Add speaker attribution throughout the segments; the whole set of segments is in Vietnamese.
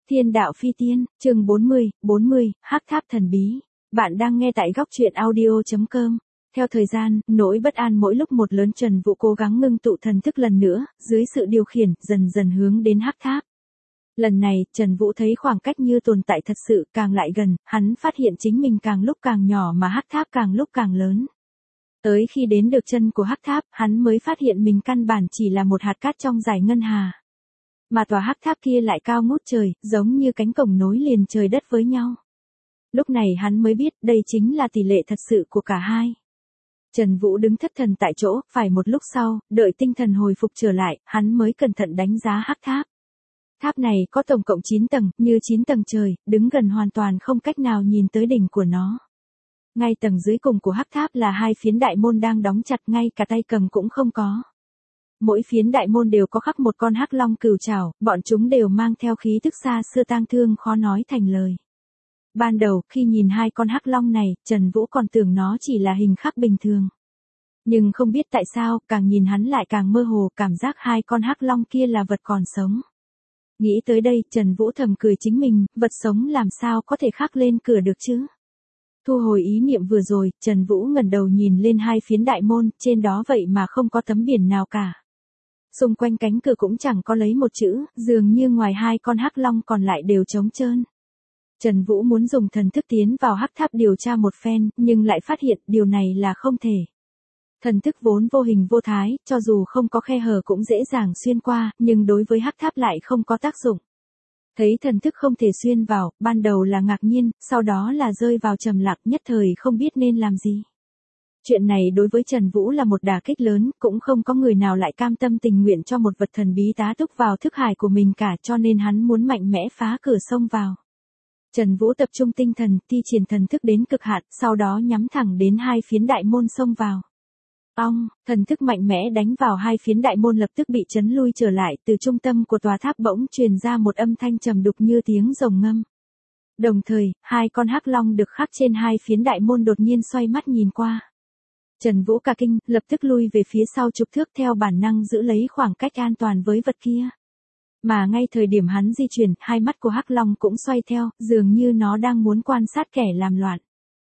Speaker 1: Thiên đạo phi tiên, chương 40, Hắc tháp thần bí. Bạn đang nghe tại góc truyện audio.com. Theo thời gian, nỗi bất an mỗi lúc một lớn, Trần Vũ cố gắng ngưng tụ thần thức lần nữa, dưới sự điều khiển, dần dần hướng đến Hắc tháp. Lần này, Trần Vũ thấy khoảng cách như tồn tại thật sự, càng lại gần, hắn phát hiện chính mình càng lúc càng nhỏ mà Hắc tháp càng lúc càng lớn. Tới khi đến được chân của Hắc tháp, hắn mới phát hiện mình căn bản chỉ là một hạt cát trong dải ngân hà. Mà tòa Hắc tháp kia lại cao ngút trời, giống như cánh cổng nối liền trời đất với nhau. Lúc này hắn mới biết đây chính là tỷ lệ thật sự của cả hai. Trần Vũ đứng thất thần tại chỗ, phải một lúc sau, đợi tinh thần hồi phục trở lại, hắn mới cẩn thận đánh giá Hắc tháp. Tháp này có tổng cộng 9 tầng, như 9 tầng trời, đứng gần hoàn toàn không cách nào nhìn tới đỉnh của nó. Ngay tầng dưới cùng của Hắc tháp là hai phiến đại môn đang đóng chặt, ngay cả tay cầm cũng không có. Mỗi phiến đại môn đều có khắc một con hắc long cừu trảo, bọn chúng đều mang theo khí tức xa xưa tang thương khó nói thành lời. Ban đầu, khi nhìn hai con hắc long này, Trần Vũ còn tưởng nó chỉ là hình khắc bình thường. Nhưng không biết tại sao, càng nhìn hắn lại càng mơ hồ, cảm giác hai con hắc long kia là vật còn sống. Nghĩ tới đây, Trần Vũ thầm cười chính mình, vật sống làm sao có thể khắc lên cửa được chứ? Thu hồi ý niệm vừa rồi, Trần Vũ ngẩng đầu nhìn lên hai phiến đại môn, trên đó vậy mà không có tấm biển nào cả. Xung quanh cánh cửa cũng chẳng có lấy một chữ, dường như ngoài hai con hắc long còn lại đều trống trơn. Trần Vũ muốn dùng thần thức tiến vào Hắc tháp điều tra một phen, nhưng lại phát hiện điều này là không thể. Thần thức vốn vô hình vô thái, cho dù không có khe hở cũng dễ dàng xuyên qua, nhưng đối với Hắc tháp lại không có tác dụng. Thấy thần thức không thể xuyên vào, ban đầu là ngạc nhiên, sau đó là rơi vào trầm lặng, nhất thời không biết nên làm gì. Chuyện này đối với Trần Vũ là một đả kích lớn, cũng không có người nào lại cam tâm tình nguyện cho một vật thần bí tá túc vào thức hải của mình cả, cho nên hắn muốn mạnh mẽ phá cửa xông vào. Trần Vũ tập trung tinh thần, thi triển thần thức đến cực hạn, sau đó nhắm thẳng đến hai phiến đại môn xông vào. Thần thức mạnh mẽ đánh vào hai phiến đại môn lập tức bị chấn lui trở lại, từ trung tâm của tòa tháp bỗng truyền ra một âm thanh trầm đục như tiếng rồng ngâm. Đồng thời, hai con hắc long được khắc trên hai phiến đại môn đột nhiên xoay mắt nhìn qua. Trần Vũ cả kinh, lập tức lui về phía sau chục thước, theo bản năng giữ lấy khoảng cách an toàn với vật kia. Mà ngay thời điểm hắn di chuyển, hai mắt của hắc long cũng xoay theo, dường như nó đang muốn quan sát kẻ làm loạn.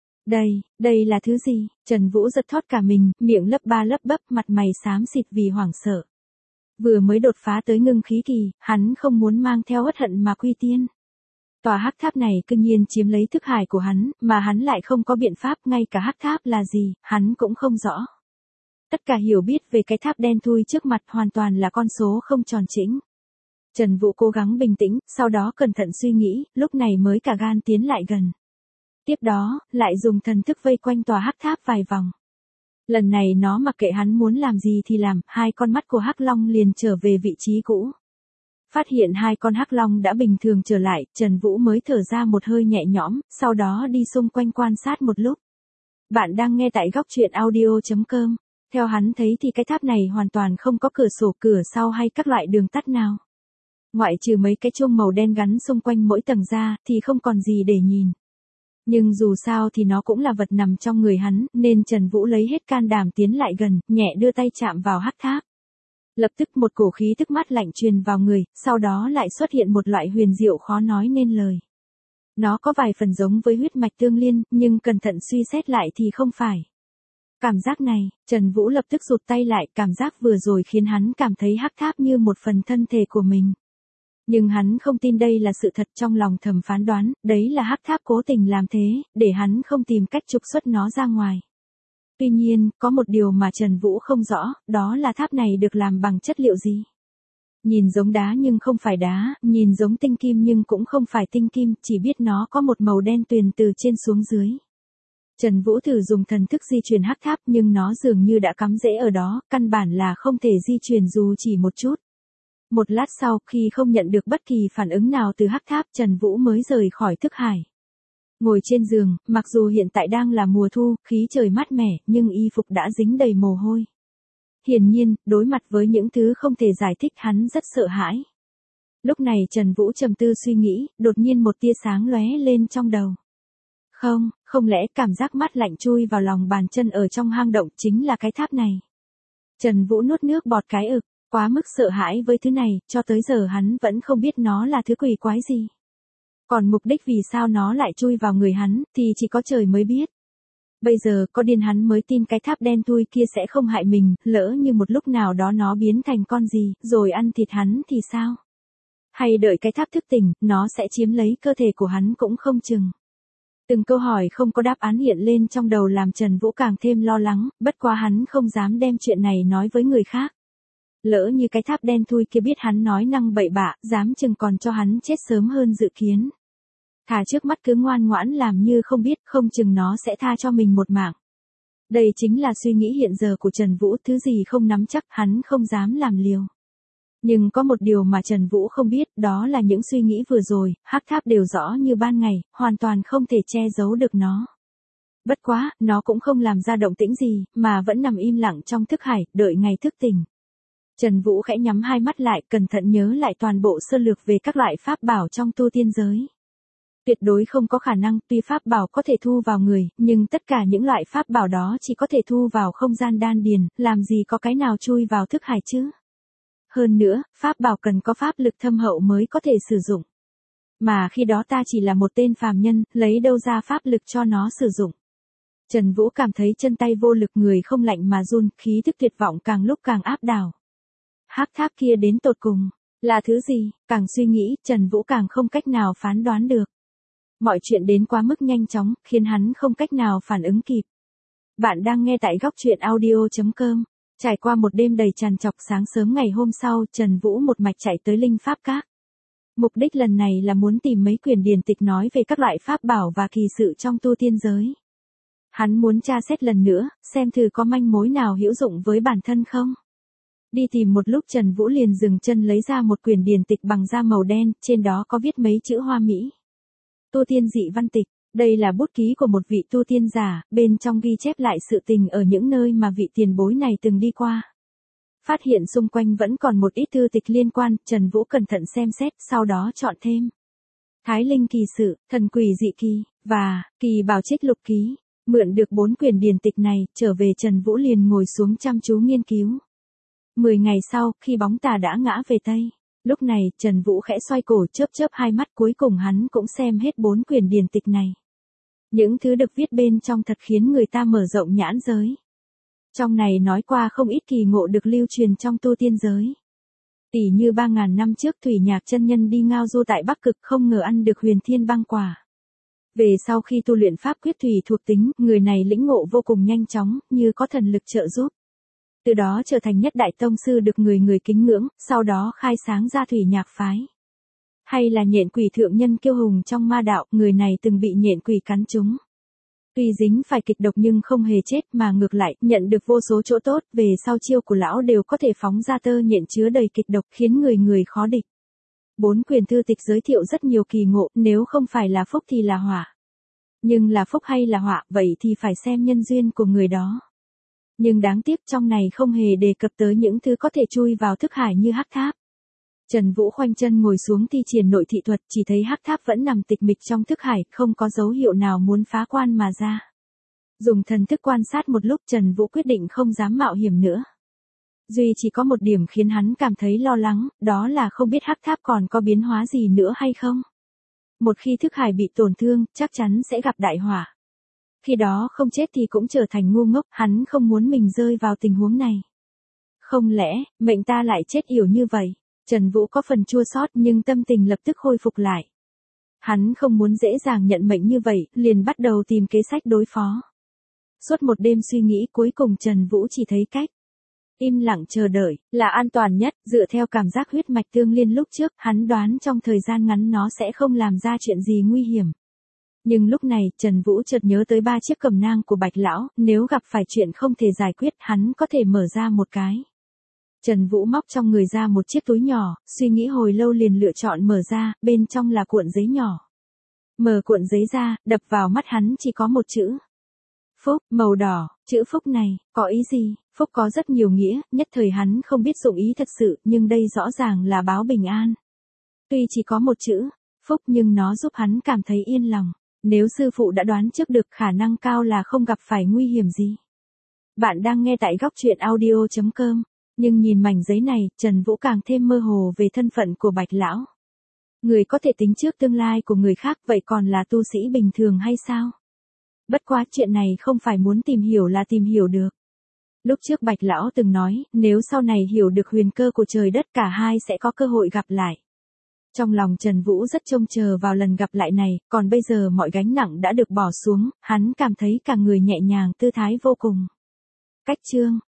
Speaker 1: Đây là thứ gì? Trần Vũ giật thót cả mình, miệng lấp ba lấp bấp, mặt mày xám xịt vì hoảng sợ. Vừa mới đột phá tới ngưng khí kỳ, hắn không muốn mang theo uất hận mà quy tiên. Tòa Hắc tháp này cư nhiên chiếm lấy thức hải của hắn, mà hắn lại không có biện pháp, ngay cả Hắc tháp là gì, hắn cũng không rõ. Tất cả hiểu biết về cái tháp đen thui trước mặt hoàn toàn là con số không tròn chỉnh. Trần Vũ cố gắng bình tĩnh, sau đó cẩn thận suy nghĩ, lúc này mới cả gan tiến lại gần. Tiếp đó, lại dùng thần thức vây quanh tòa Hắc tháp vài vòng. Lần này nó mặc kệ hắn muốn làm gì thì làm, hai con mắt của Hắc long liền trở về vị trí cũ. Phát hiện hai con hắc long đã bình thường trở lại, Trần Vũ mới thở ra một hơi nhẹ nhõm, sau đó đi xung quanh quan sát một lúc. Bạn đang nghe tại góc truyện audio.com. Theo hắn thấy thì cái tháp này hoàn toàn không có cửa sổ, cửa sau hay các loại đường tắt nào. Ngoại trừ mấy cái chuông màu đen gắn xung quanh mỗi tầng ra, thì không còn gì để nhìn. Nhưng dù sao thì nó cũng là vật nằm trong người hắn, nên Trần Vũ lấy hết can đảm tiến lại gần, nhẹ đưa tay chạm vào hắc tháp. Lập tức một cổ khí tức mát lạnh truyền vào người, sau đó lại xuất hiện một loại huyền diệu khó nói nên lời. Nó có vài phần giống với huyết mạch tương liên, nhưng cẩn thận suy xét lại thì không phải. Cảm giác này, Trần Vũ lập tức rụt tay lại, cảm giác vừa rồi khiến hắn cảm thấy hắc tháp như một phần thân thể của mình. Nhưng hắn không tin đây là sự thật, trong lòng thầm phán đoán, đấy là hắc tháp cố tình làm thế, để hắn không tìm cách trục xuất nó ra ngoài. Tuy nhiên, có một điều mà Trần Vũ không rõ, đó là tháp này được làm bằng chất liệu gì. Nhìn giống đá nhưng không phải đá, nhìn giống tinh kim nhưng cũng không phải tinh kim, chỉ biết nó có một màu đen tuyền từ trên xuống dưới. Trần Vũ thử dùng thần thức di chuyển hắc tháp nhưng nó dường như đã cắm rễ ở đó, căn bản là không thể di chuyển dù chỉ một chút. Một lát sau, khi không nhận được bất kỳ phản ứng nào từ hắc tháp, Trần Vũ mới rời khỏi thức hải. Ngồi trên giường, mặc dù hiện tại đang là mùa thu, khí trời mát mẻ, nhưng y phục đã dính đầy mồ hôi. Hiển nhiên, đối mặt với những thứ không thể giải thích, hắn rất sợ hãi. Lúc này Trần Vũ trầm tư suy nghĩ, đột nhiên một tia sáng lóe lên trong đầu. Không lẽ cảm giác mát lạnh chui vào lòng bàn chân ở trong hang động chính là cái tháp này. Trần Vũ nuốt nước bọt cái ực, quá mức sợ hãi với thứ này, cho tới giờ hắn vẫn không biết nó là thứ quỷ quái gì. Còn mục đích vì sao nó lại chui vào người hắn, thì chỉ có trời mới biết. Bây giờ, có điên hắn mới tin cái tháp đen thui kia sẽ không hại mình, lỡ như một lúc nào đó nó biến thành con gì, rồi ăn thịt hắn thì sao? Hay đợi cái tháp thức tỉnh, nó sẽ chiếm lấy cơ thể của hắn cũng không chừng. Từng câu hỏi không có đáp án hiện lên trong đầu làm Trần Vũ càng thêm lo lắng, bất quá hắn không dám đem chuyện này nói với người khác. Lỡ như cái tháp đen thui kia biết hắn nói năng bậy bạ, dám chừng còn cho hắn chết sớm hơn dự kiến. Thà trước mắt cứ ngoan ngoãn làm như không biết, không chừng nó sẽ tha cho mình một mạng. Đây chính là suy nghĩ hiện giờ của Trần Vũ, thứ gì không nắm chắc hắn không dám làm liều. Nhưng có một điều mà Trần Vũ không biết, đó là những suy nghĩ vừa rồi, hắc tháp đều rõ như ban ngày, hoàn toàn không thể che giấu được nó. Bất quá, nó cũng không làm ra động tĩnh gì, mà vẫn nằm im lặng trong thức hải, đợi ngày thức tỉnh. Trần Vũ khẽ nhắm hai mắt lại, cẩn thận nhớ lại toàn bộ sơ lược về các loại pháp bảo trong tu tiên giới. Tuyệt đối không có khả năng, tuy pháp bảo có thể thu vào người, nhưng tất cả những loại pháp bảo đó chỉ có thể thu vào không gian đan điền, làm gì có cái nào chui vào thức hải chứ. Hơn nữa, pháp bảo cần có pháp lực thâm hậu mới có thể sử dụng. Mà khi đó ta chỉ là một tên phàm nhân, lấy đâu ra pháp lực cho nó sử dụng. Trần Vũ cảm thấy chân tay vô lực, người không lạnh mà run, khí thức tuyệt vọng càng lúc càng áp đảo. Hắc tháp kia đến tột cùng là thứ gì, càng suy nghĩ, Trần Vũ càng không cách nào phán đoán được. Mọi chuyện đến quá mức nhanh chóng, khiến hắn không cách nào phản ứng kịp. Bạn đang nghe tại góc truyện audio.com. Trải qua một đêm đầy trằn trọc, sáng sớm ngày hôm sau, Trần Vũ một mạch chạy tới Linh Pháp Các. Mục đích lần này là muốn tìm mấy quyển điển tịch nói về các loại pháp bảo và kỳ sự trong tu tiên giới. Hắn muốn tra xét lần nữa, xem thử có manh mối nào hữu dụng với bản thân không. Đi tìm một lúc Trần Vũ liền dừng chân lấy ra một quyển điển tịch bằng da màu đen, trên đó có viết mấy chữ Hoa Mỹ. Tu tiên dị văn tịch, đây là bút ký của một vị tu tiên giả, bên trong ghi chép lại sự tình ở những nơi mà vị tiền bối này từng đi qua. Phát hiện xung quanh vẫn còn một ít thư tịch liên quan, Trần Vũ cẩn thận xem xét, sau đó chọn thêm. Thái Linh kỳ sự, thần quỷ dị kỳ, và kỳ bảo trích lục ký. Mượn được 4 quyển điển tịch này, trở về Trần Vũ liền ngồi xuống chăm chú nghiên cứu. 10 ngày sau, khi bóng tà đã ngã về Tây. Lúc này, Trần Vũ khẽ xoay cổ, chớp chớp hai mắt, cuối cùng hắn cũng xem hết 4 quyển điển tịch này. Những thứ được viết bên trong thật khiến người ta mở rộng nhãn giới. Trong này nói qua không ít kỳ ngộ được lưu truyền trong tu tiên giới. Tỷ như 3.000 năm trước Thủy Nhạc chân nhân đi ngao du tại Bắc Cực, không ngờ ăn được huyền thiên băng quả. Về sau khi tu luyện pháp quyết thủy thuộc tính, người này lĩnh ngộ vô cùng nhanh chóng, như có thần lực trợ giúp. Từ đó trở thành nhất đại tông sư được người người kính ngưỡng, sau đó khai sáng ra Thủy Nhạc phái. Hay là nhện quỷ thượng nhân Kiêu Hùng trong ma đạo, người này từng bị nhện quỷ cắn trúng. Tuy dính phải kịch độc nhưng không hề chết mà ngược lại, nhận được vô số chỗ tốt, về sau chiêu của lão đều có thể phóng ra tơ nhện chứa đầy kịch độc, khiến người người khó địch. 4 quyển thư tịch giới thiệu rất nhiều kỳ ngộ, nếu không phải là phúc thì là họa. Nhưng là phúc hay là họa, vậy thì phải xem nhân duyên của người đó. Nhưng đáng tiếc trong này không hề đề cập tới những thứ có thể chui vào thức hải như hắc tháp. Trần Vũ khoanh chân ngồi xuống thi triển nội thị thuật, chỉ thấy hắc tháp vẫn nằm tịch mịch trong thức hải, không có dấu hiệu nào muốn phá quan mà ra. Dùng thần thức quan sát một lúc, Trần Vũ quyết định không dám mạo hiểm nữa. Duy chỉ có một điểm khiến hắn cảm thấy lo lắng, đó là không biết hắc tháp còn có biến hóa gì nữa hay không. Một khi thức hải bị tổn thương, chắc chắn sẽ gặp đại hỏa. Khi đó không chết thì cũng trở thành ngu ngốc, hắn không muốn mình rơi vào tình huống này. Không lẽ, mệnh ta lại chết yểu như vậy? Trần Vũ có phần chua xót nhưng tâm tình lập tức khôi phục lại. Hắn không muốn dễ dàng nhận mệnh như vậy, liền bắt đầu tìm kế sách đối phó. Suốt một đêm suy nghĩ, cuối cùng Trần Vũ chỉ thấy cách im lặng chờ đợi là an toàn nhất, dựa theo cảm giác huyết mạch tương liên lúc trước, hắn đoán trong thời gian ngắn nó sẽ không làm ra chuyện gì nguy hiểm. Nhưng lúc này, Trần Vũ chợt nhớ tới 3 chiếc cẩm nang của Bạch lão, nếu gặp phải chuyện không thể giải quyết, hắn có thể mở ra một cái. Trần Vũ móc trong người ra một chiếc túi nhỏ, suy nghĩ hồi lâu liền lựa chọn mở ra, bên trong là cuộn giấy nhỏ. Mở cuộn giấy ra, đập vào mắt hắn chỉ có một chữ. Phúc, màu đỏ, chữ phúc này, có ý gì? Phúc có rất nhiều nghĩa, nhất thời hắn không biết dụng ý thật sự, nhưng đây rõ ràng là báo bình an. Tuy chỉ có một chữ, phúc nhưng nó giúp hắn cảm thấy yên lòng. Nếu sư phụ đã đoán trước được, khả năng cao là không gặp phải nguy hiểm gì. Bạn đang nghe tại góc truyện audio.com. Nhưng nhìn mảnh giấy này, Trần Vũ càng thêm mơ hồ về thân phận của Bạch lão. Người có thể tính trước tương lai của người khác vậy còn là tu sĩ bình thường hay sao? Bất quá chuyện này không phải muốn tìm hiểu là tìm hiểu được. Lúc trước Bạch Lão từng nói, nếu sau này hiểu được huyền cơ của trời đất cả hai sẽ có cơ hội gặp lại. Trong lòng Trần Vũ rất trông chờ vào lần gặp lại này, còn bây giờ mọi gánh nặng đã được bỏ xuống, hắn cảm thấy cả người nhẹ nhàng tư thái vô cùng. Cách chương